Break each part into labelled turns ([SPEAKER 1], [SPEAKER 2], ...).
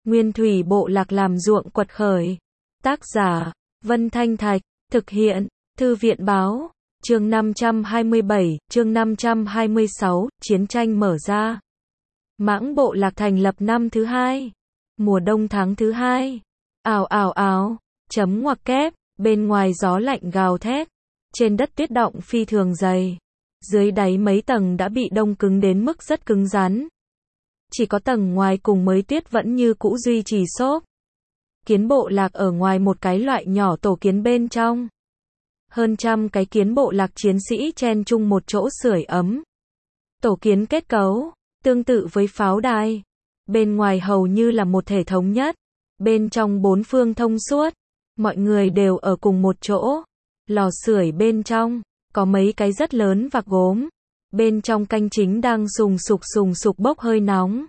[SPEAKER 1] Nguyên thủy bộ lạc làm ruộng quật khởi. Tác giả, Vân Thanh Thạch, thực hiện, Thư viện Báo, chương 527, chương 526, chiến tranh mở ra. Mãng bộ lạc thành lập năm thứ hai, mùa đông tháng thứ hai. Ào ào ào, chấm ngoặc kép, bên ngoài gió lạnh gào thét, trên đất tuyết động phi thường dày. Dưới đáy mấy tầng đã bị đông cứng đến mức rất cứng rắn. Chỉ có tầng ngoài cùng mới tuyết vẫn như cũ duy trì xốp. Kiến bộ lạc ở ngoài một cái loại nhỏ tổ kiến bên trong. Hơn trăm cái kiến bộ lạc chiến sĩ chen chung một chỗ sưởi ấm. Tổ kiến kết cấu, tương tự với pháo đài. Bên ngoài hầu như là một thể thống nhất. Bên trong bốn phương thông suốt. Mọi người đều ở cùng một chỗ. Lò sưởi bên trong, có mấy cái rất lớn vạc gốm. Bên trong canh chính đang sùng sục bốc hơi nóng.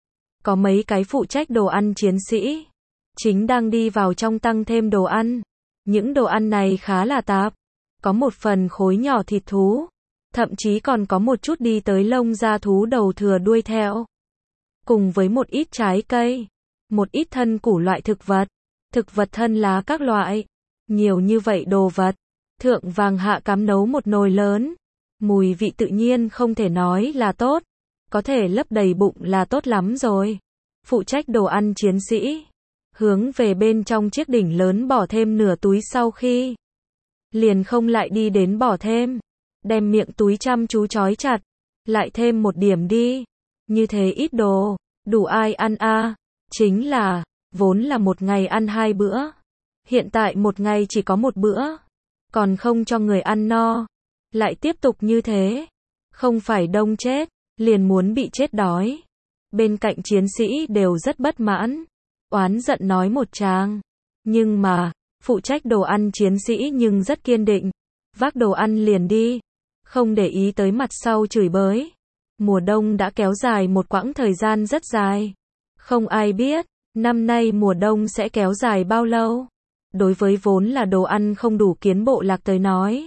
[SPEAKER 1] Có mấy cái phụ trách đồ ăn chiến sĩ. Chính đang đi vào trong tăng thêm đồ ăn. Những đồ ăn này khá là tạp. Có một phần khối nhỏ thịt thú. Thậm chí còn có một chút đi tới lông da thú đầu thừa đuôi theo. Cùng với một ít trái cây. Một ít thân củ loại thực vật thân lá các loại. Nhiều như vậy đồ vật. Thượng vàng hạ cám nấu một nồi lớn. Mùi vị tự nhiên không thể nói là tốt. Có thể lấp đầy bụng là tốt lắm rồi. Phụ trách đồ ăn chiến sĩ. Hướng về bên trong chiếc đỉnh lớn bỏ thêm nửa túi sau khi. Liền không lại đi đến bỏ thêm. Đem miệng túi chăm chú trói chặt. Lại thêm một điểm đi. Như thế ít đồ. Đủ ai ăn à? Chính là, vốn là một ngày ăn 2 bữa. Hiện tại một ngày chỉ có 1 bữa. Còn không cho người ăn no. Lại tiếp tục như thế. Không phải đông chết, liền muốn bị chết đói. Bên cạnh chiến sĩ đều rất bất mãn. Oán giận nói một tràng. Nhưng mà, phụ trách đồ ăn chiến sĩ nhưng rất kiên định. Vác đồ ăn liền đi. Không để ý tới mặt sau chửi bới. Mùa đông đã kéo dài một quãng thời gian rất dài. Không ai biết, năm nay mùa đông sẽ kéo dài bao lâu. Đối với vốn là đồ ăn không đủ kiến bộ lạc tới nói.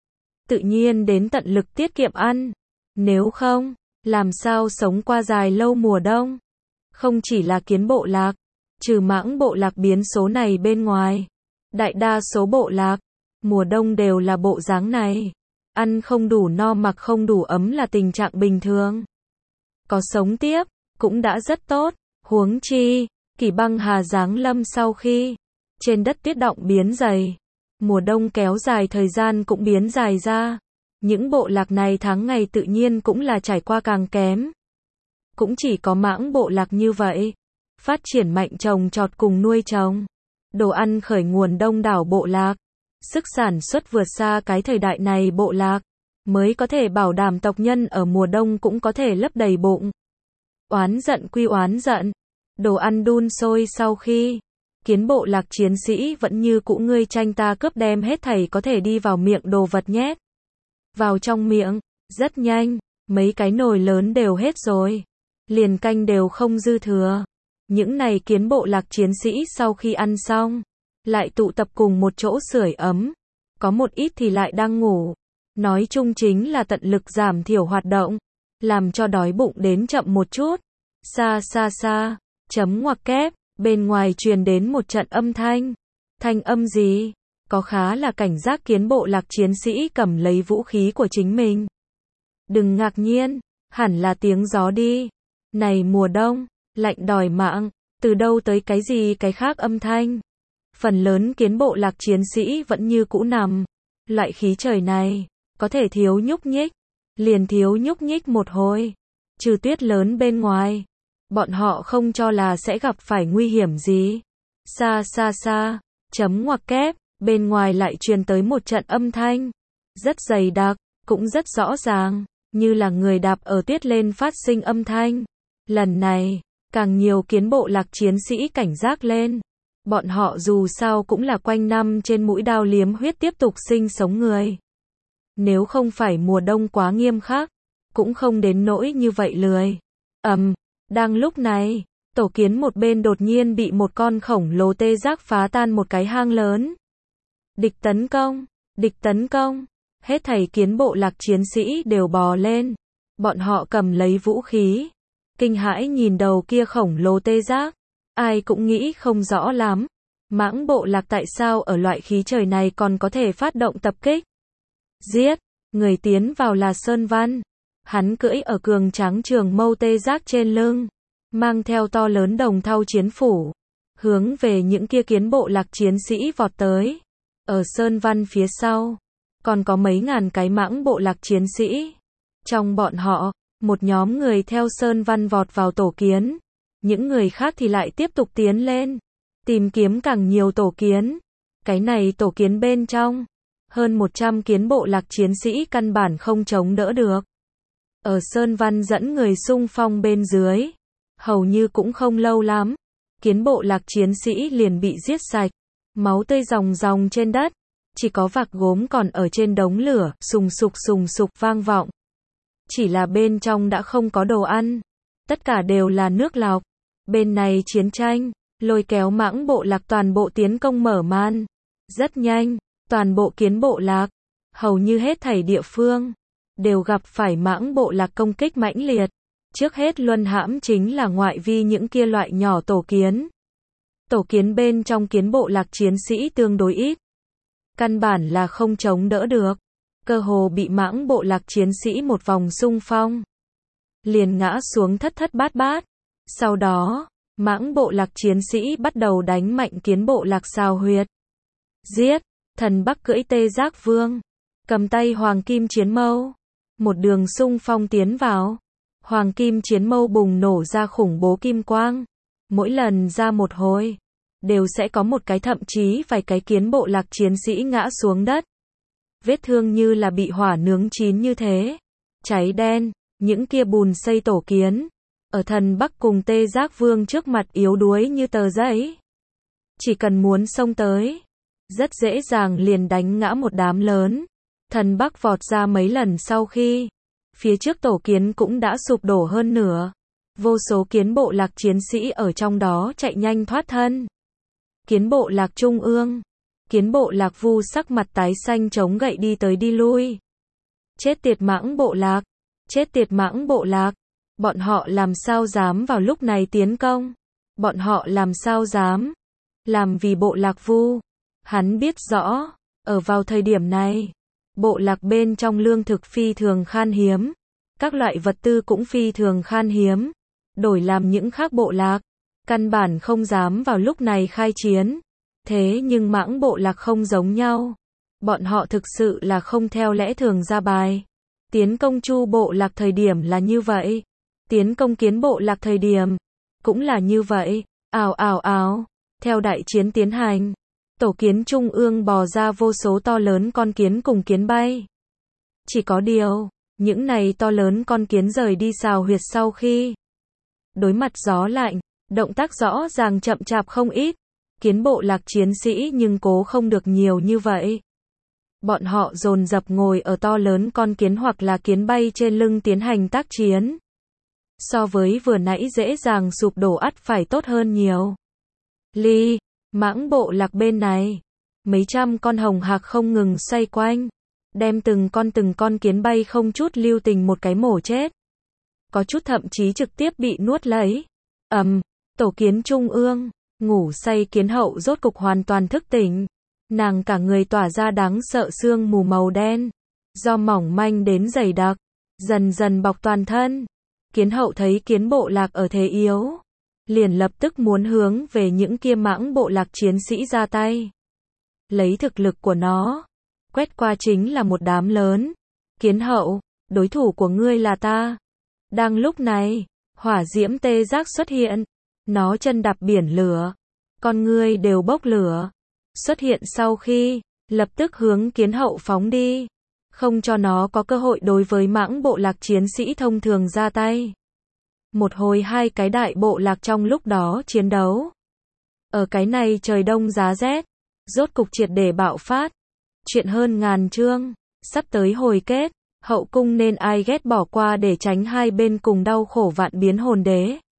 [SPEAKER 1] Tự nhiên đến tận lực tiết kiệm ăn. Nếu không, làm sao sống qua dài lâu mùa đông. Không chỉ là kiến bộ lạc, trừ mãng bộ lạc biến số này bên ngoài. Đại đa số bộ lạc, mùa đông đều là bộ dáng này. Ăn không đủ no mặc không đủ ấm là tình trạng bình thường. Có sống tiếp, cũng đã rất tốt. Huống chi, Kỷ Băng Hà giáng lâm sau khi trên đất tuyết động biến dày. Mùa đông kéo dài thời gian cũng biến dài ra. Những bộ lạc này tháng ngày tự nhiên cũng là trải qua càng kém. Cũng chỉ có mãng bộ lạc như vậy. Phát triển mạnh trồng trọt cùng nuôi trồng. Đồ ăn khởi nguồn đông đảo bộ lạc. Sức sản xuất vượt xa cái thời đại này bộ lạc. Mới có thể bảo đảm tộc nhân ở mùa đông cũng có thể lấp đầy bụng. Oán giận quy oán giận. Đồ ăn đun sôi sau khi. Kiến bộ lạc chiến sĩ vẫn như cũ ngươi tranh ta cướp đem hết thảy có thể đi vào miệng đồ vật nhét. Vào trong miệng, rất nhanh, mấy cái nồi lớn đều hết rồi. Liền canh đều không dư thừa. Những này kiến bộ lạc chiến sĩ sau khi ăn xong, lại tụ tập cùng một chỗ sưởi ấm. Có một ít thì lại đang ngủ. Nói chung chính là tận lực giảm thiểu hoạt động. Làm cho đói bụng đến chậm một chút. Xa, chấm ngoặc kép. Bên ngoài truyền đến một trận âm thanh. Thanh âm gì? Có khá là cảnh giác kiến bộ lạc chiến sĩ cầm lấy vũ khí của chính mình. Đừng ngạc nhiên, hẳn là tiếng gió đi. Này mùa đông, lạnh đòi mạng, từ đâu tới cái gì cái khác âm thanh. Phần lớn kiến bộ lạc chiến sĩ vẫn như cũ nằm. Loại khí trời này, có thể thiếu nhúc nhích. Liền thiếu nhúc nhích một hồi. Trừ tuyết lớn bên ngoài. Bọn họ không cho là sẽ gặp phải nguy hiểm gì. Xa, chấm ngoặc kép, bên ngoài lại truyền tới một trận âm thanh. Rất dày đặc, cũng rất rõ ràng, như là người đạp ở tuyết lên phát sinh âm thanh. Lần này, càng nhiều kiến bộ lạc chiến sĩ cảnh giác lên. Bọn họ dù sao cũng là quanh năm trên mũi đao liếm huyết tiếp tục sinh sống người. Nếu không phải mùa đông quá nghiêm khắc, cũng không đến nỗi như vậy lười. Đang lúc này, tổ kiến một bên đột nhiên bị một con khổng lồ tê giác phá tan một cái hang lớn. Địch tấn công, hết thảy kiến bộ lạc chiến sĩ đều bò lên. Bọn họ cầm lấy vũ khí. Kinh hãi nhìn đầu kia khổng lồ tê giác. Ai cũng nghĩ không rõ lắm. Mãng bộ lạc tại sao ở loại khí trời này còn có thể phát động tập kích. Giết, người tiến vào là Sơn Văn. Hắn cưỡi ở cường tráng trường mâu tê giác trên lưng, mang theo to lớn đồng thau chiến phủ, hướng về những kia kiến bộ lạc chiến sĩ vọt tới. Ở Sơn Văn phía sau, còn có mấy ngàn cái mãng bộ lạc chiến sĩ. Trong bọn họ, một nhóm người theo Sơn Văn vọt vào tổ kiến, những người khác thì lại tiếp tục tiến lên, tìm kiếm càng nhiều tổ kiến. Cái này tổ kiến bên trong, hơn 100 kiến bộ lạc chiến sĩ căn bản không chống đỡ được. Ở Sơn Văn dẫn người xung phong bên dưới, hầu như cũng không lâu lắm, kiến bộ lạc chiến sĩ liền bị giết sạch, máu tươi ròng ròng trên đất, chỉ có vạc gốm còn ở trên đống lửa, sùng sục vang vọng. Chỉ là bên trong đã không có đồ ăn, tất cả đều là nước lọc. Bên này chiến tranh, lôi kéo mãng bộ lạc toàn bộ tiến công mở màn. Rất nhanh, toàn bộ kiến bộ lạc, hầu như hết thảy địa phương, đều gặp phải mãng bộ lạc công kích mãnh liệt. Trước hết luân hãm chính là ngoại vi những kia loại nhỏ tổ kiến. Tổ kiến bên trong kiến bộ lạc chiến sĩ tương đối ít. Căn bản là không chống đỡ được. Cơ hồ bị mãng bộ lạc chiến sĩ một vòng xung phong, liền ngã xuống thất thất bát bát. Sau đó, mãng bộ lạc chiến sĩ bắt đầu đánh mạnh kiến bộ lạc xào huyệt. Giết, thần Bắc cưỡi tê giác vương, cầm tay hoàng kim chiến mâu, một đường xung phong tiến vào. Hoàng kim chiến mâu bùng nổ ra khủng bố kim quang. Mỗi lần ra một hồi, đều sẽ có một cái thậm chí vài cái kiến bộ lạc chiến sĩ ngã xuống đất. Vết thương như là bị hỏa nướng chín như thế. Cháy đen, những kia bùn xây tổ kiến. Ở thần Bắc cùng tê giác vương trước mặt yếu đuối như tờ giấy. Chỉ cần muốn xông tới, rất dễ dàng liền đánh ngã một đám lớn. Thần Bắc vọt ra mấy lần sau khi, phía trước tổ kiến cũng đã sụp đổ hơn nửa. Vô số kiến bộ lạc chiến sĩ ở trong đó chạy nhanh thoát thân. Kiến bộ lạc trung ương, kiến bộ lạc Vu sắc mặt tái xanh chống gậy đi tới đi lui. Chết tiệt mãng bộ lạc, chết tiệt mãng bộ lạc. Bọn họ làm sao dám vào lúc này tiến công? Bọn họ làm sao dám? Làm vì bộ lạc Vu. Hắn biết rõ, ở vào thời điểm này, bộ lạc bên trong lương thực phi thường khan hiếm, các loại vật tư cũng phi thường khan hiếm. Đổi làm những khác bộ lạc, căn bản không dám vào lúc này khai chiến. Thế nhưng mãng bộ lạc không giống nhau. Bọn họ thực sự là không theo lẽ thường ra bài. Tiến công Chu bộ lạc thời điểm là như vậy. Tiến công kiến bộ lạc thời điểm, cũng là như vậy. Ào ào ào, theo đại chiến tiến hành, tổ kiến trung ương bò ra vô số to lớn con kiến cùng kiến bay. Chỉ có điều, những này to lớn con kiến rời đi xào huyệt sau khi đối mặt gió lạnh, động tác rõ ràng chậm chạp không ít. Kiến bộ lạc chiến sĩ nhưng cố không được nhiều như vậy. Bọn họ dồn dập ngồi ở to lớn con kiến hoặc là kiến bay trên lưng tiến hành tác chiến. So với vừa nãy dễ dàng sụp đổ ắt phải tốt hơn nhiều. Mãng bộ lạc bên này, mấy trăm con hồng hạc không ngừng xoay quanh, đem từng con kiến bay không chút lưu tình một cái mổ chết. Có chút thậm chí trực tiếp bị nuốt lấy. Tổ kiến trung ương, ngủ say kiến hậu rốt cục hoàn toàn thức tỉnh. Nàng cả người tỏa ra đáng sợ sương mù màu đen, do mỏng manh đến dày đặc, dần dần bọc toàn thân. Kiến hậu thấy kiến bộ lạc ở thế yếu, liền lập tức muốn hướng về những kia mãng bộ lạc chiến sĩ ra tay. Lấy thực lực của nó, quét qua chính là một đám lớn. Kiến hậu, đối thủ của ngươi là ta. Đang lúc này, hỏa diễm tê giác xuất hiện. Nó chân đạp biển lửa, con ngươi đều bốc lửa. Xuất hiện sau khi, lập tức hướng kiến hậu phóng đi. Không cho nó có cơ hội đối với mãng bộ lạc chiến sĩ thông thường ra tay. Một hồi hai cái đại bộ lạc trong lúc đó chiến đấu. Ở cái này trời đông giá rét, rốt cục triệt để bạo phát. Chuyện hơn ngàn chương, sắp tới hồi kết, hậu cung nên ai ghét bỏ qua để tránh hai bên cùng đau khổ vạn biến hồn đế.